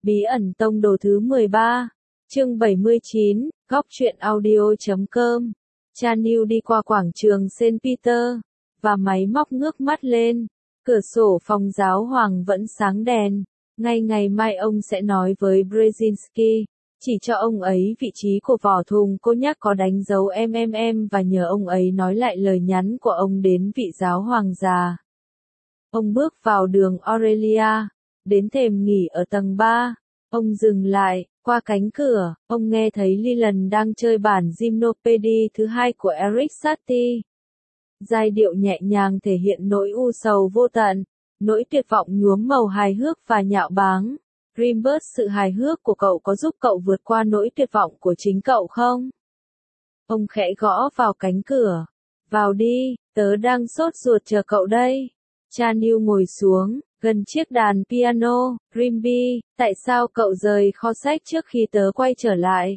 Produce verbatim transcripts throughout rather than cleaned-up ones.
Bí ẩn tông đồ thứ mười ba, chương bảy mươi chín, góc truyện audio.com. Cha Neil đi qua quảng trường Saint Peter, và máy móc ngước mắt lên. Cửa sổ phòng giáo hoàng vẫn sáng đèn. Ngay ngày mai ông sẽ nói với Brzezinski, chỉ cho ông ấy vị trí của vỏ thùng cô nhắc có đánh dấu em em em và nhờ ông ấy nói lại lời nhắn của ông đến vị giáo hoàng già. Ông bước vào đường Aurelia, đến thềm nghỉ ở tầng ba. Ông dừng lại, qua cánh cửa, ông nghe thấy Leland đang chơi bản Gymnopédie thứ hai của Eric Satie. Giai điệu nhẹ nhàng thể hiện nỗi u sầu vô tận, nỗi tuyệt vọng nhuốm màu hài hước và nhạo báng. Dreambird, sự hài hước của cậu có giúp cậu vượt qua nỗi tuyệt vọng của chính cậu không? Ông khẽ gõ vào cánh cửa. Vào đi, tớ đang sốt ruột chờ cậu đây. Cha Neil ngồi xuống, gần chiếc đàn piano. Dreamby, tại sao cậu rời kho sách trước khi tớ quay trở lại?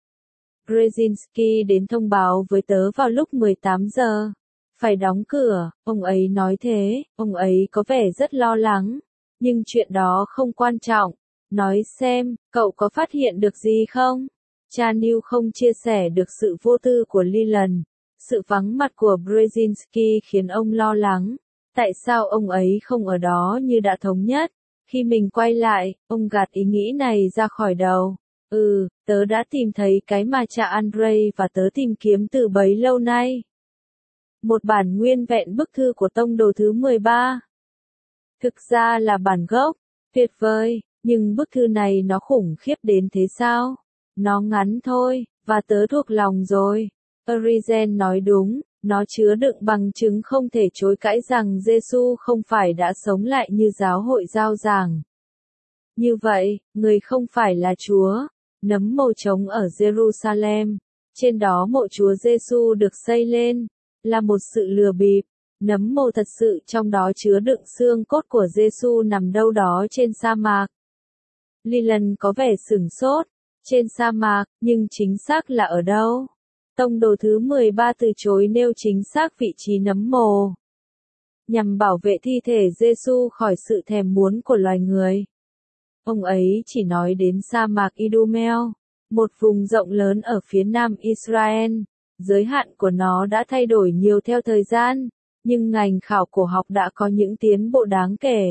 Brzezinski đến thông báo với tớ vào lúc mười tám giờ. Phải đóng cửa, ông ấy nói thế, ông ấy có vẻ rất lo lắng. Nhưng chuyện đó không quan trọng. Nói xem, cậu có phát hiện được gì không? Cha Neil không chia sẻ được sự vô tư của Leland. Sự vắng mặt của Brzezinski khiến ông lo lắng. Tại sao ông ấy không ở đó như đã thống nhất? Khi mình quay lại, ông gạt ý nghĩ này ra khỏi đầu. Ừ, tớ đã tìm thấy cái mà cha Andrei và tớ tìm kiếm từ bấy lâu nay. Một bản nguyên vẹn bức thư của tông đồ thứ mười ba. Thực ra là bản gốc. Tuyệt vời, nhưng bức thư này nó khủng khiếp đến thế sao? Nó ngắn thôi, và tớ thuộc lòng rồi. Origen nói đúng. Nó chứa đựng bằng chứng không thể chối cãi rằng Giêsu không phải đã sống lại như giáo hội rao giảng. Như vậy, người không phải là Chúa. Nấm mồ trống ở Jerusalem, trên đó mộ Chúa Giêsu được xây lên, là một sự lừa bịp. Nấm mồ thật sự trong đó chứa đựng xương cốt của Giêsu nằm đâu đó trên sa mạc. Leland có vẻ sửng sốt. Trên sa mạc, nhưng chính xác là ở đâu? Tông đồ thứ mười ba từ chối nêu chính xác vị trí nấm mồ, nhằm bảo vệ thi thể Giêsu khỏi sự thèm muốn của loài người. Ông ấy chỉ nói đến sa mạc Idumea, một vùng rộng lớn ở phía nam Israel. Giới hạn của nó đã thay đổi nhiều theo thời gian, nhưng ngành khảo cổ học đã có những tiến bộ đáng kể.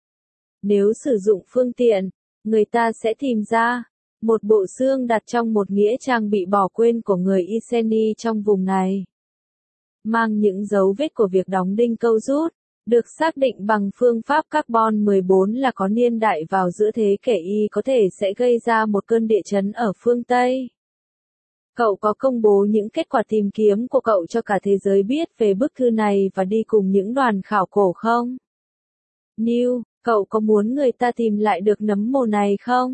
Nếu sử dụng phương tiện, người ta sẽ tìm ra một bộ xương đặt trong một nghĩa trang bị bỏ quên của người Iceni trong vùng này. Mang những dấu vết của việc đóng đinh câu rút, được xác định bằng phương pháp carbon mười bốn là có niên đại vào giữa thế kỷ Y có thể sẽ gây ra một cơn địa chấn ở phương Tây. Cậu có công bố những kết quả tìm kiếm của cậu cho cả thế giới biết về bức thư này và đi cùng những đoàn khảo cổ không? Neil, cậu có muốn người ta tìm lại được nấm mồ này không?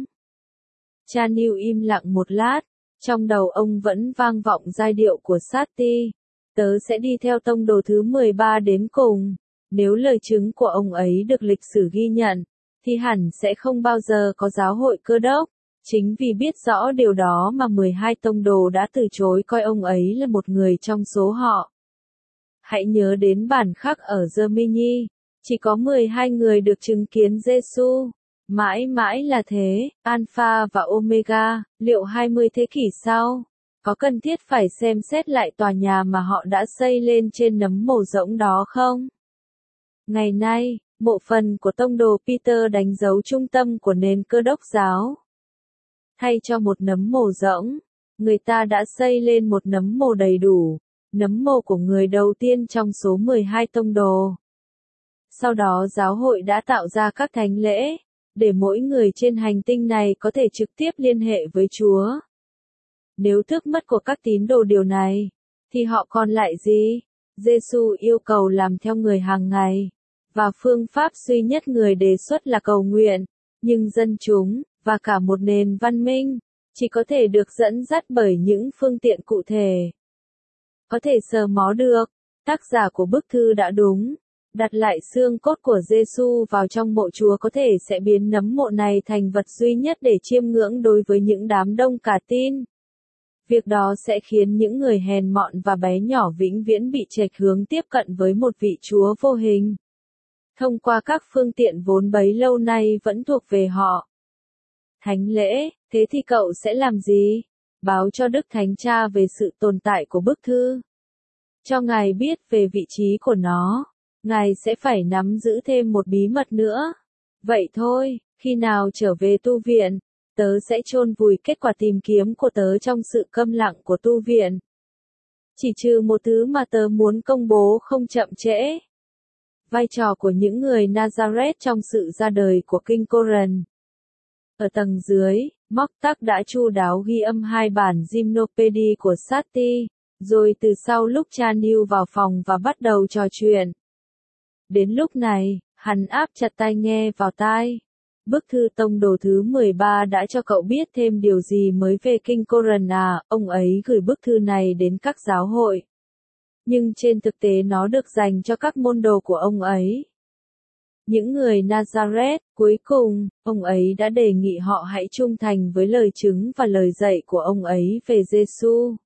Cha Neil im lặng một lát, trong đầu ông vẫn vang vọng giai điệu của Satie. Tớ sẽ đi theo tông đồ thứ mười ba đến cùng. Nếu lời chứng của ông ấy được lịch sử ghi nhận, thì hẳn sẽ không bao giờ có giáo hội Cơ đốc. Chính vì biết rõ điều đó mà mười hai tông đồ đã từ chối coi ông ấy là một người trong số họ. Hãy nhớ đến bản khắc ở Gemini, chỉ có mười hai người được chứng kiến Giêsu. Mãi mãi là thế, Alpha và Omega, liệu hai mươi thế kỷ sau, có cần thiết phải xem xét lại tòa nhà mà họ đã xây lên trên nấm mồ rỗng đó không? Ngày nay, mộ phần của tông đồ Peter đánh dấu trung tâm của nền Cơ đốc giáo. Thay cho một nấm mồ rỗng, người ta đã xây lên một nấm mồ đầy đủ, nấm mồ của người đầu tiên trong số mười hai tông đồ. Sau đó giáo hội đã tạo ra các thánh lễ, để mỗi người trên hành tinh này có thể trực tiếp liên hệ với Chúa. Nếu thước mất của các tín đồ điều này, thì họ còn lại gì? Giêsu yêu cầu làm theo người hàng ngày, và phương pháp duy nhất người đề xuất là cầu nguyện, nhưng dân chúng, và cả một nền văn minh, chỉ có thể được dẫn dắt bởi những phương tiện cụ thể. Có thể sờ mó được, tác giả của bức thư đã đúng. Đặt lại xương cốt của Giêsu vào trong mộ Chúa có thể sẽ biến nấm mộ này thành vật duy nhất để chiêm ngưỡng đối với những đám đông cả tin. Việc đó sẽ khiến những người hèn mọn và bé nhỏ vĩnh viễn bị chệch hướng tiếp cận với một vị Chúa vô hình, thông qua các phương tiện vốn bấy lâu nay vẫn thuộc về họ. Thánh lễ, thế thì cậu sẽ làm gì? Báo cho Đức Thánh Cha về sự tồn tại của bức thư. Cho Ngài biết về vị trí của nó. Ngài sẽ phải nắm giữ thêm một bí mật nữa. Vậy thôi, khi nào trở về tu viện, tớ sẽ chôn vùi kết quả tìm kiếm của tớ trong sự câm lặng của tu viện. Chỉ trừ một thứ mà tớ muốn công bố không chậm trễ. Vai trò của những người Nazareth trong sự ra đời của kinh Koran. Ở tầng dưới, Mocktack đã chu đáo ghi âm hai bản gymnopédie của Satie, rồi từ sau lúc cha New vào phòng và bắt đầu trò chuyện. Đến lúc này, hắn áp chặt tai nghe vào tai. Bức thư tông đồ thứ mười ba đã cho cậu biết thêm điều gì mới về kinh Koran à, ông ấy gửi bức thư này đến các giáo hội. Nhưng trên thực tế nó được dành cho các môn đồ của ông ấy. Những người Nazareth, cuối cùng, ông ấy đã đề nghị họ hãy trung thành với lời chứng và lời dạy của ông ấy về Giêsu.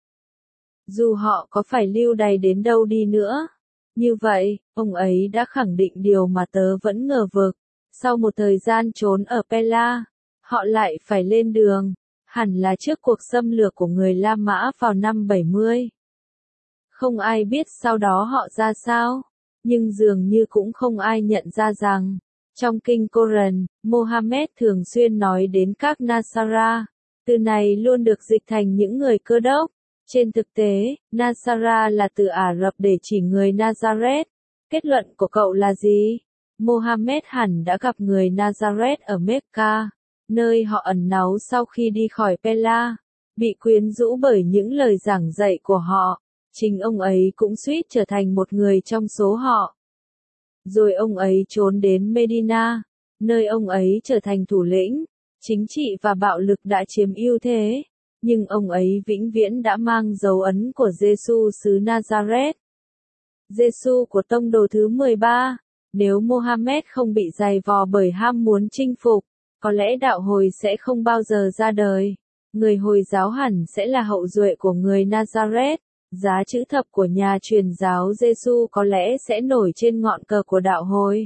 Dù họ có phải lưu đày đến đâu đi nữa. Như vậy, ông ấy đã khẳng định điều mà tớ vẫn ngờ vực. Sau một thời gian trốn ở Pella, họ lại phải lên đường, hẳn là trước cuộc xâm lược của người La Mã vào năm bảy mươi. Không ai biết sau đó họ ra sao, nhưng dường như cũng không ai nhận ra rằng, trong kinh Koran, Mohammed thường xuyên nói đến các Nasara. Từ này luôn được dịch thành những người Cơ đốc. Trên thực tế, Nasara là từ Ả Rập để chỉ người Nazareth. Kết luận của cậu là gì? Mohammed hẳn đã gặp người Nazareth ở Mecca, nơi họ ẩn náu sau khi đi khỏi Pella, bị quyến rũ bởi những lời giảng dạy của họ. Chính ông ấy cũng suýt trở thành một người trong số họ. Rồi ông ấy trốn đến Medina, nơi ông ấy trở thành thủ lĩnh, chính trị và bạo lực đã chiếm ưu thế. Nhưng ông ấy vĩnh viễn đã mang dấu ấn của Giêsu xứ Nazareth. Giêsu của tông đồ thứ mười ba, nếu Mohammed không bị dày vò bởi ham muốn chinh phục, có lẽ đạo hồi sẽ không bao giờ ra đời. Người Hồi giáo hẳn sẽ là hậu duệ của người Nazareth. Giá chữ thập của nhà truyền giáo Giêsu có lẽ sẽ nổi trên ngọn cờ của đạo hồi.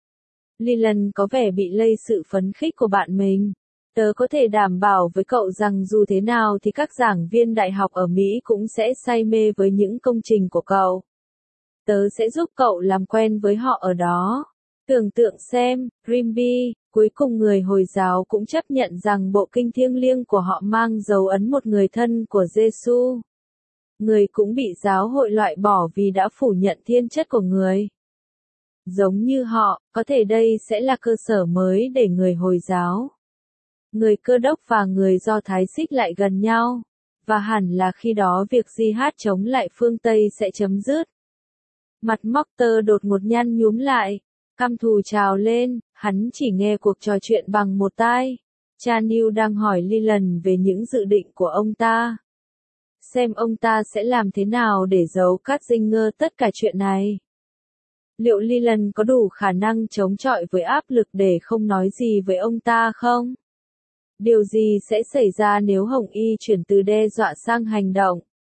Leland có vẻ bị lây sự phấn khích của bạn mình. Tớ có thể đảm bảo với cậu rằng dù thế nào thì các giảng viên đại học ở Mỹ cũng sẽ say mê với những công trình của cậu. Tớ sẽ giúp cậu làm quen với họ ở đó. Tưởng tượng xem, Rimby, cuối cùng người Hồi giáo cũng chấp nhận rằng bộ kinh thiêng liêng của họ mang dấu ấn một người thân của Giêsu. Người cũng bị giáo hội loại bỏ vì đã phủ nhận thiên chất của người. Giống như họ, có thể đây sẽ là cơ sở mới để người Hồi giáo, người Cơ đốc và người Do Thái xích lại gần nhau, và hẳn là khi đó việc jihad chống lại phương Tây sẽ chấm dứt. Mặt Mocktack đột ngột nhăn nhúm lại, căm thù trào lên, hắn chỉ nghe cuộc trò chuyện bằng một tai. Cha New đang hỏi Leland về những dự định của ông ta. Xem ông ta sẽ làm thế nào để giấu cát dinh ngơ tất cả chuyện này. Liệu Leland có đủ khả năng chống chọi với áp lực để không nói gì với ông ta không? Điều gì sẽ xảy ra nếu Hồng Y chuyển từ đe dọa sang hành động?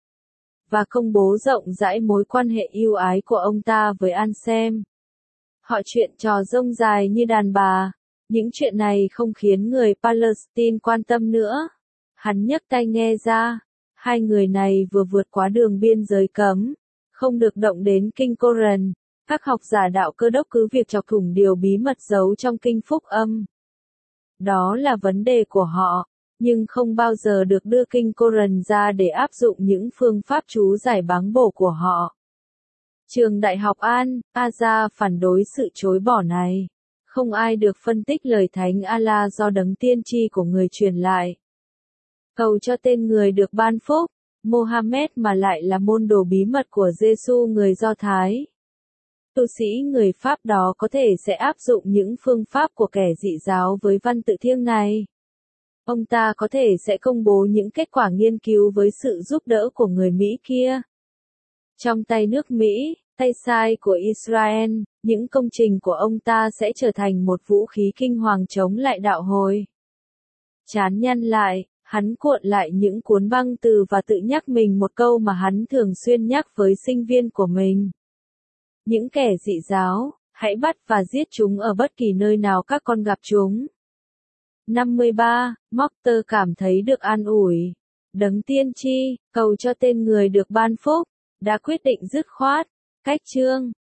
Và công bố rộng rãi mối quan hệ yêu ái của ông ta với Ansem. Họ chuyện trò rông dài như đàn bà. Những chuyện này không khiến người Palestine quan tâm nữa. Hắn nhấc tay nghe ra. Hai người này vừa vượt qua đường biên giới cấm. Không được động đến kinh Koran. Các học giả đạo Cơ đốc cứ việc chọc thủng điều bí mật giấu trong kinh Phúc Âm. Đó là vấn đề của họ, nhưng không bao giờ được đưa kinh Koran ra để áp dụng những phương pháp chú giải báng bổ của họ. Trường Đại học Al-Azhar phản đối sự chối bỏ này. Không ai được phân tích lời Thánh Allah do đấng tiên tri của người truyền lại. Cầu cho tên người được ban phúc, Mohammed mà lại là môn đồ bí mật của Giêsu người Do Thái. Tu sĩ người Pháp đó có thể sẽ áp dụng những phương pháp của kẻ dị giáo với văn tự thiêng này. Ông ta có thể sẽ công bố những kết quả nghiên cứu với sự giúp đỡ của người Mỹ kia. Trong tay nước Mỹ, tay sai của Israel, những công trình của ông ta sẽ trở thành một vũ khí kinh hoàng chống lại đạo hồi. Chán nhăn lại, hắn cuộn lại những cuốn băng từ và tự nhắc mình một câu mà hắn thường xuyên nhắc với sinh viên của mình. Những kẻ dị giáo, hãy bắt và giết chúng ở bất kỳ nơi nào các con gặp chúng. năm mươi ba, Mocter cảm thấy được an ủi. Đấng tiên tri, cầu cho tên người được ban phúc, đã quyết định dứt khoát, cách chương.